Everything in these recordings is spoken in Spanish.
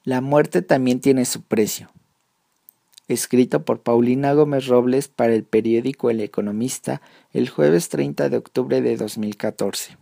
La muerte también tiene su precio. Escrito por Paulina Gómez Robles para el periódico El Economista el jueves 30 de octubre de 2014.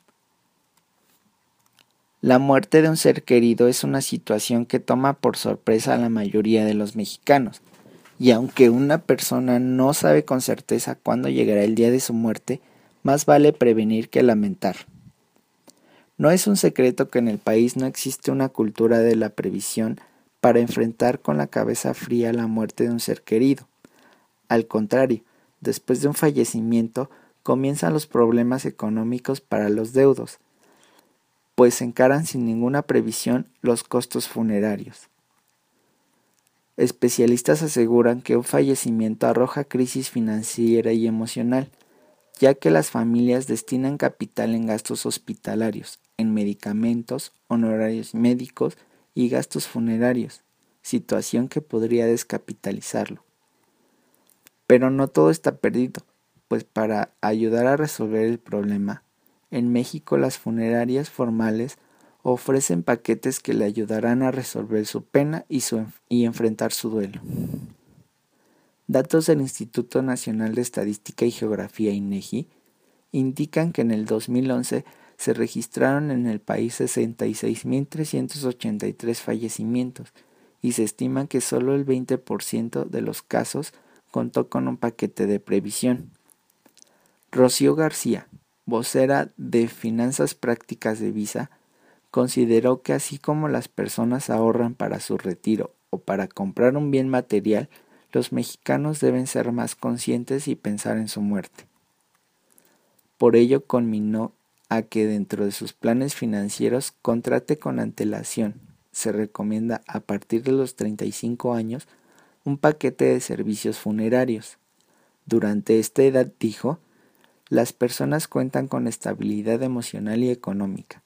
La muerte de un ser querido es una situación que toma por sorpresa a la mayoría de los mexicanos, y aunque una persona no sabe con certeza cuándo llegará el día de su muerte, más vale prevenir que lamentar. No es un secreto que en el país no existe una cultura de la previsión para enfrentar con la cabeza fría la muerte de un ser querido. Al contrario, después de un fallecimiento comienzan los problemas económicos para los deudos, pues se encaran sin ninguna previsión los costos funerarios. Especialistas aseguran que un fallecimiento arroja crisis financiera y emocional, ya que las familias destinan capital en gastos hospitalarios, en medicamentos, honorarios médicos y gastos funerarios, situación que podría descapitalizarlo. Pero no todo está perdido, pues para ayudar a resolver el problema, en México las funerarias formales ofrecen paquetes que le ayudarán a resolver su pena y enfrentar su duelo. Datos del Instituto Nacional de Estadística y Geografía INEGI indican que en el 2011 se registraron en el país 66.383 fallecimientos y se estima que solo el 20% de los casos contó con un paquete de previsión. Rocío García, vocera de Finanzas Prácticas de Visa, consideró que así como las personas ahorran para su retiro o para comprar un bien material, los mexicanos deben ser más conscientes y pensar en su muerte. Por ello conminó a que dentro de sus planes financieros contrate con antelación. Se recomienda a partir de los 35 años un paquete de servicios funerarios. Durante esta edad, dijo, las personas cuentan con estabilidad emocional y económica.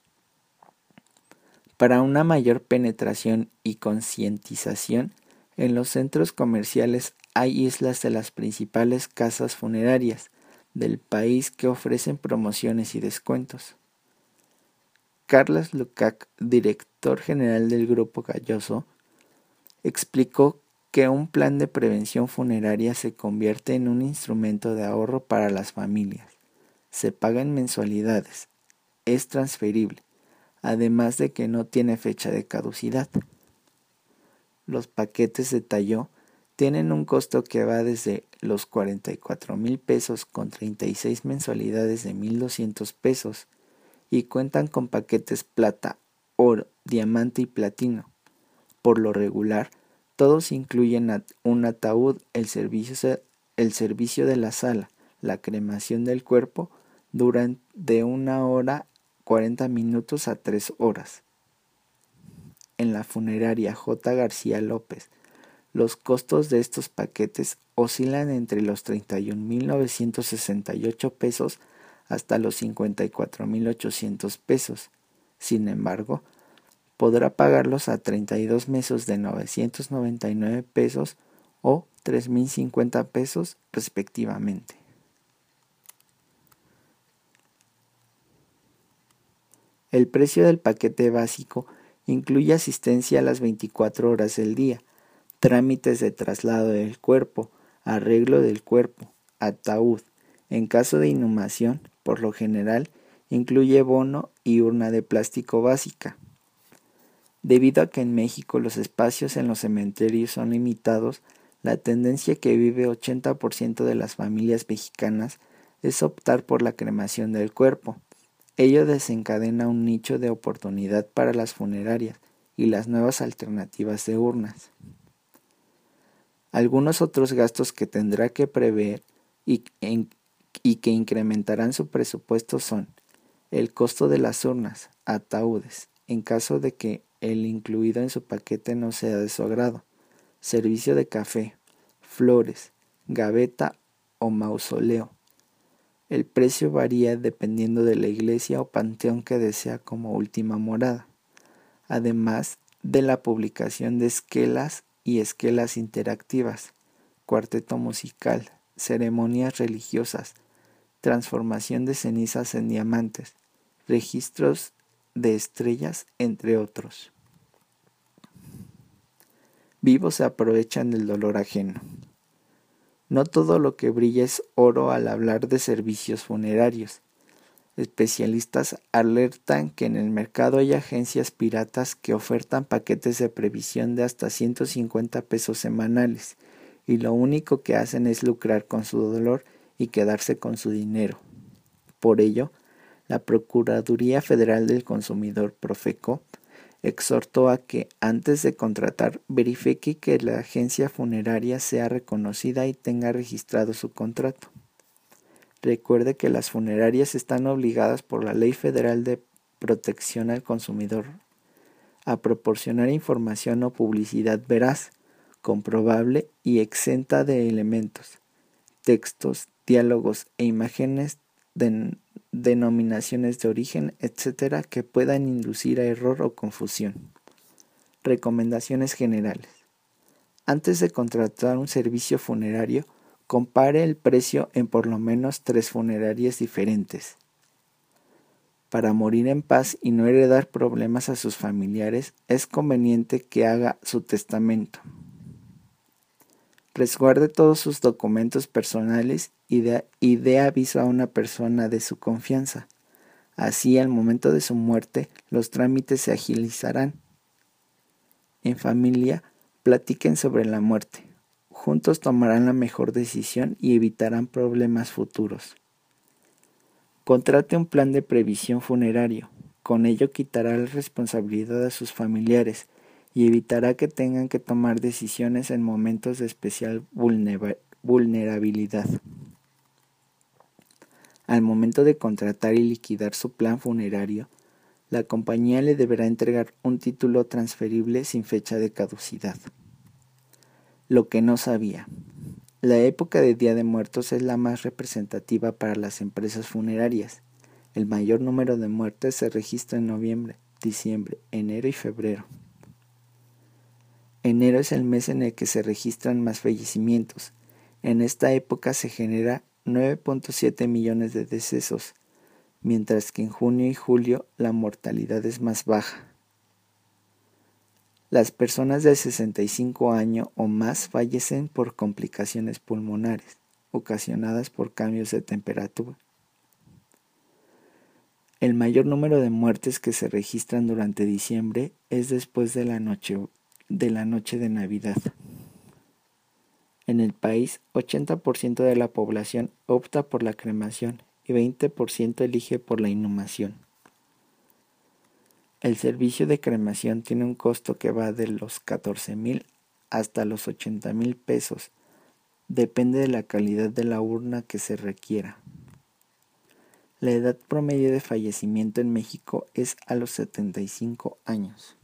Para una mayor penetración y concientización, en los centros comerciales hay islas de las principales casas funerarias del país que ofrecen promociones y descuentos. Carlos Lukács, director general del Grupo Galloso, explicó que un plan de prevención funeraria se convierte en un instrumento de ahorro para las familias. Se paga en mensualidades, es transferible, además de que no tiene fecha de caducidad. Los paquetes, detalló, tienen un costo que va desde los 44,000 pesos con 36 mensualidades de 1,200 pesos y cuentan con paquetes plata, oro, diamante y platino. Por lo regular, todos incluyen un ataúd, el servicio de la sala, la cremación del cuerpo, duran de 1 hora 40 minutos a 3 horas. En la funeraria J. García López, los costos de estos paquetes oscilan entre los 31,968 pesos hasta los 54,800 pesos. Sin embargo, podrá pagarlos a 32 meses de 999 pesos o 3,050 pesos respectivamente. El precio del paquete básico incluye asistencia a las 24 horas del día, trámites de traslado del cuerpo, arreglo del cuerpo, ataúd. En caso de inhumación, por lo general, incluye bono y urna de plástico básica. Debido a que en México los espacios en los cementerios son limitados, la tendencia que vive 80% de las familias mexicanas es optar por la cremación del cuerpo. Ello desencadena un nicho de oportunidad para las funerarias y las nuevas alternativas de urnas. Algunos otros gastos que tendrá que prever y que incrementarán su presupuesto son el costo de las urnas, ataúdes, en caso de que el incluido en su paquete no sea de su agrado, servicio de café, flores, gaveta o mausoleo. El precio varía dependiendo de la iglesia o panteón que desea como última morada, además de la publicación de esquelas y esquelas interactivas, cuarteto musical, ceremonias religiosas, transformación de cenizas en diamantes, registros de estrellas, entre otros. Vivos se aprovechan del dolor ajeno. No todo lo que brilla es oro al hablar de servicios funerarios. Especialistas alertan que en el mercado hay agencias piratas que ofertan paquetes de previsión de hasta 150 pesos semanales y lo único que hacen es lucrar con su dolor y quedarse con su dinero. Por ello, la Procuraduría Federal del Consumidor, Profeco, exhortó a que, antes de contratar, verifique que la agencia funeraria sea reconocida y tenga registrado su contrato. Recuerde que las funerarias están obligadas por la Ley Federal de Protección al Consumidor a proporcionar información o publicidad veraz, comprobable y exenta de elementos, textos, diálogos e imágenes de denominaciones de origen, etc., que puedan inducir a error o confusión. Recomendaciones generales. Antes de contratar un servicio funerario, compare el precio en por lo menos 3 funerarias diferentes. Para morir en paz y no heredar problemas a sus familiares, es conveniente que haga su testamento. Resguarde todos sus documentos personales y dé aviso a una persona de su confianza. Así, al momento de su muerte, los trámites se agilizarán. En familia, platiquen sobre la muerte. Juntos tomarán la mejor decisión y evitarán problemas futuros. Contrate un plan de previsión funerario. Con ello quitará la responsabilidad a sus familiares y evitará que tengan que tomar decisiones en momentos de especial vulnerabilidad. Al momento de contratar y liquidar su plan funerario, la compañía le deberá entregar un título transferible sin fecha de caducidad. Lo que no sabía. La época de Día de Muertos es la más representativa para las empresas funerarias. El mayor número de muertes se registra en noviembre, diciembre, enero y febrero. Enero es el mes en el que se registran más fallecimientos. En esta época se genera 9.7 millones de decesos, mientras que en junio y julio la mortalidad es más baja. Las personas de 65 años o más fallecen por complicaciones pulmonares, ocasionadas por cambios de temperatura. El mayor número de muertes que se registran durante diciembre es después de la noche de Navidad. En el país, 80% de la población opta por la cremación y 20% elige por la inhumación. El servicio de cremación tiene un costo que va de los 14,000 hasta los 80,000 pesos. Depende de la calidad de la urna que se requiera. La edad promedio de fallecimiento en México es a los 75 años.